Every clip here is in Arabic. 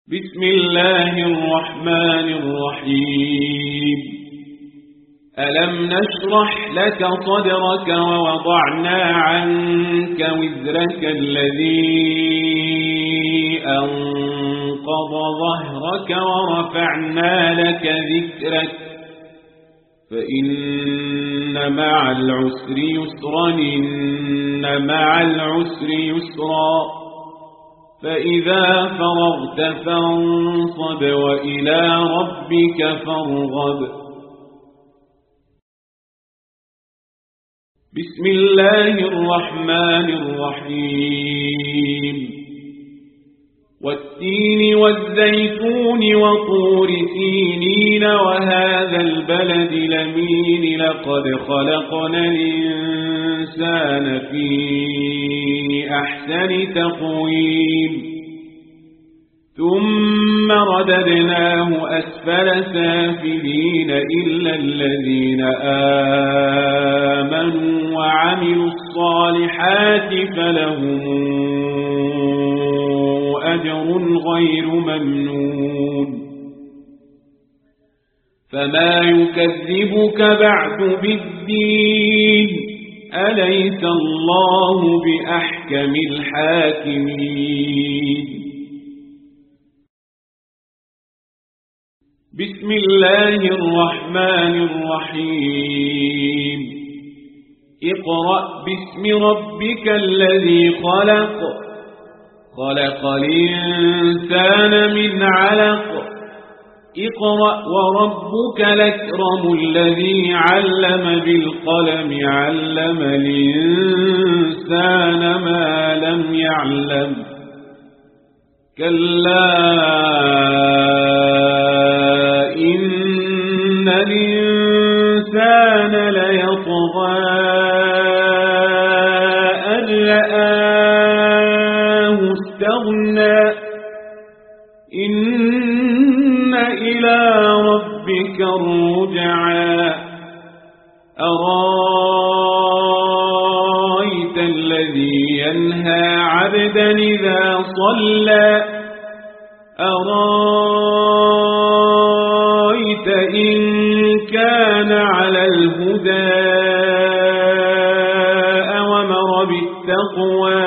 بسم الله الرحمن الرحيم. ألم نشرح لك صدرك ووضعنا عنك وزرك الذي أنقض ظهرك ورفعنا لك ذكرك فإن مع العسر يسرا إن مع العسر يسرا فإذا فرغت فانصب وإلى ربك فارغب. بسم الله الرحمن الرحيم. والتين والزيتون وطور سينين وهذا البلد الأمين لقد خلقنا الإنسان في أحسن تقويم ثم رددناه أسفل سافلين إلا الذين آمنوا وعملوا الصالحات فلهم أجر غير ممنون. فما يكذبك بعد بالدين أليس الله بأحكم الحاكمين. بسم الله الرحمن الرحيم. اقرأ باسم ربك الذي خلق خلق الإنسان من علق اقرأ وربك الأكرم الذي علم بالقلم علم الإنسان ما لم يعلم كلا إن الإنسان ليطغى أن رآه استغنى إن إلى ربك الرجعى أرايت الذي ينهى عبدا إذا صلى أرايت إن كان على الهدى أومر بالتقوى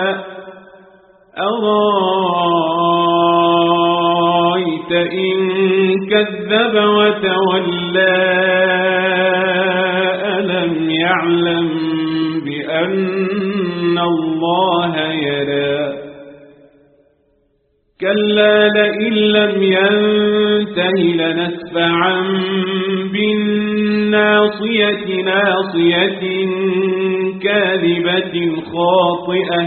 أرايت إن كذب وتولى ألم يعلم بأن الله يرى كلا لئن لم ينته لنسفعا بالناصية ناصية كاذبة خاطئة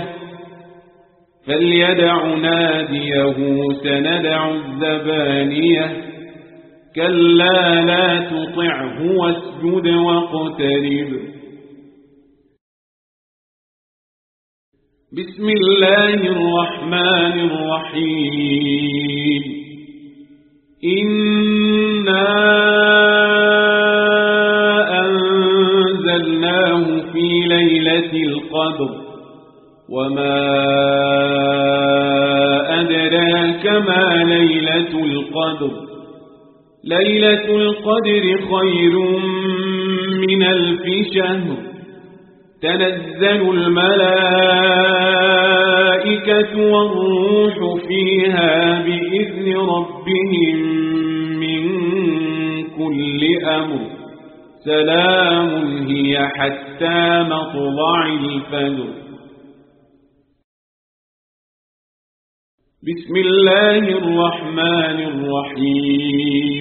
فليدع ناديه سندع الزبانية كلا لا تطعه واسجد واقترب. بسم الله الرحمن الرحيم. إنا أنزلناه في ليلة القدر وما أدراك ما ليلة القدر ليلة القدر خير من 1000 شهر تنزل الملائكة والروح فيها بإذن ربهم من كل أمر سلام هي حتى مطلع الفجر. بسم الله الرحمن الرحيم.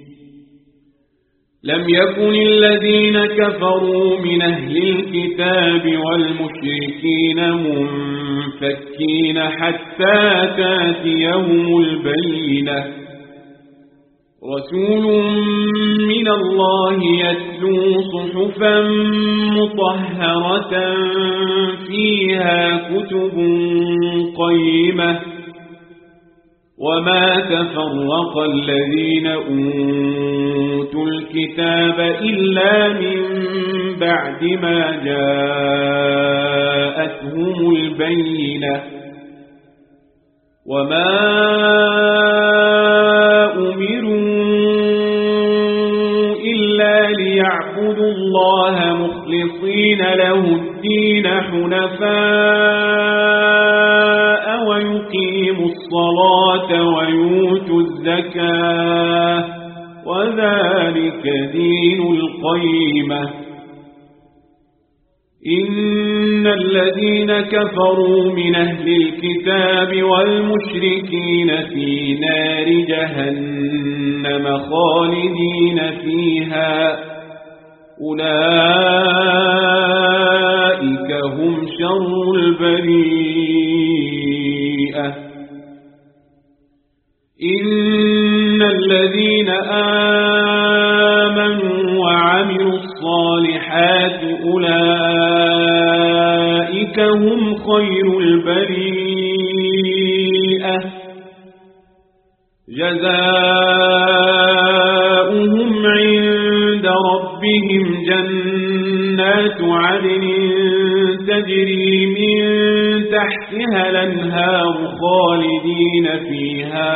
لم يكن الذين كفروا من أهل الكتاب والمشركين منفكين حتى تأتيهم البينة رسول من الله يتلو صحفا مطهرة فيها كتب قيمة وما تفرق الذين أوتوا الكتاب إلا من بعد ما جاءتهم البينة وما ليعبدوا الله مخلصين له الدين حنفاء ويقيموا الصلاة ويؤتوا الزكاة وذلك دين القيمة. إن الذين كفروا من أهل الكتاب والمشركين في نار جهنم خالدين فيها أولئك هم شر البريئة. إن الذين آمنوا وعملوا الصالحات أولئك هم خير البريئة جزاؤهم عند ربهم جنات عدن تجري من تحتها الأنهار خالدين فيها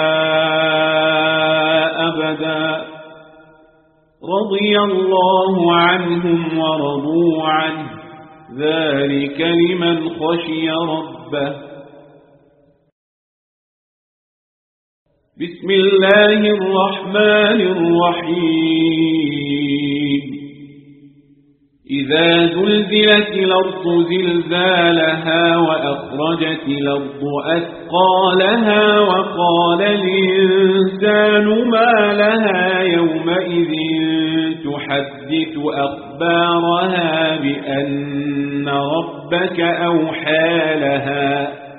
أبدا رضي الله عنهم ورضوا عنه ذلك لمن خشي ربه. بسم الله الرحمن الرحيم. إذا زلزلت الأرض زلزالها وأخرجت الأرض أثقالها وقال الإنسان ما لها يومئذ تحدث أخبارها بأن ربك أوحى لها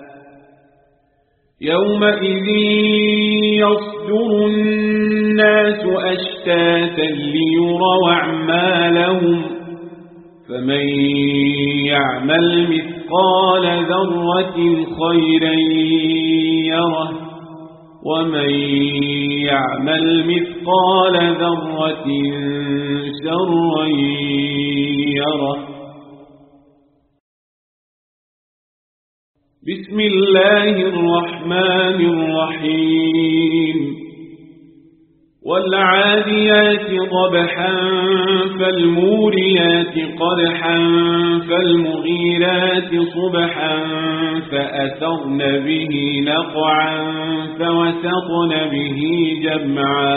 يومئذ يصدر الناس أشتاتا ليروا أعمالهم فمن يعمل مثقال ذرة خيرا يره ومن يعمل مثقال ذرة شرا يره. بسم الله الرحمن الرحيم. والعاديات ضبحا فالموريات قدحا فالمغيرات صبحا فأثرن به نقعا فوسطن به جمعا.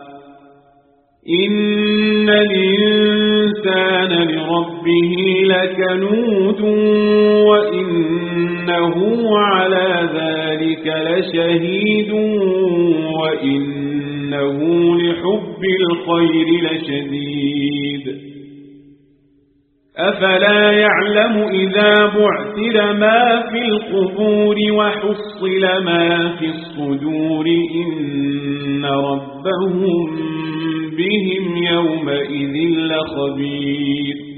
إن الإنسان لربه لكنود وإنه على ذلك لشهيد وإنه لحب الخير لشديد. أفلا يعلم إذا بعثر ما في القبور وحصل ما في الصدور إن ربهم بهم يومئذ لخبير.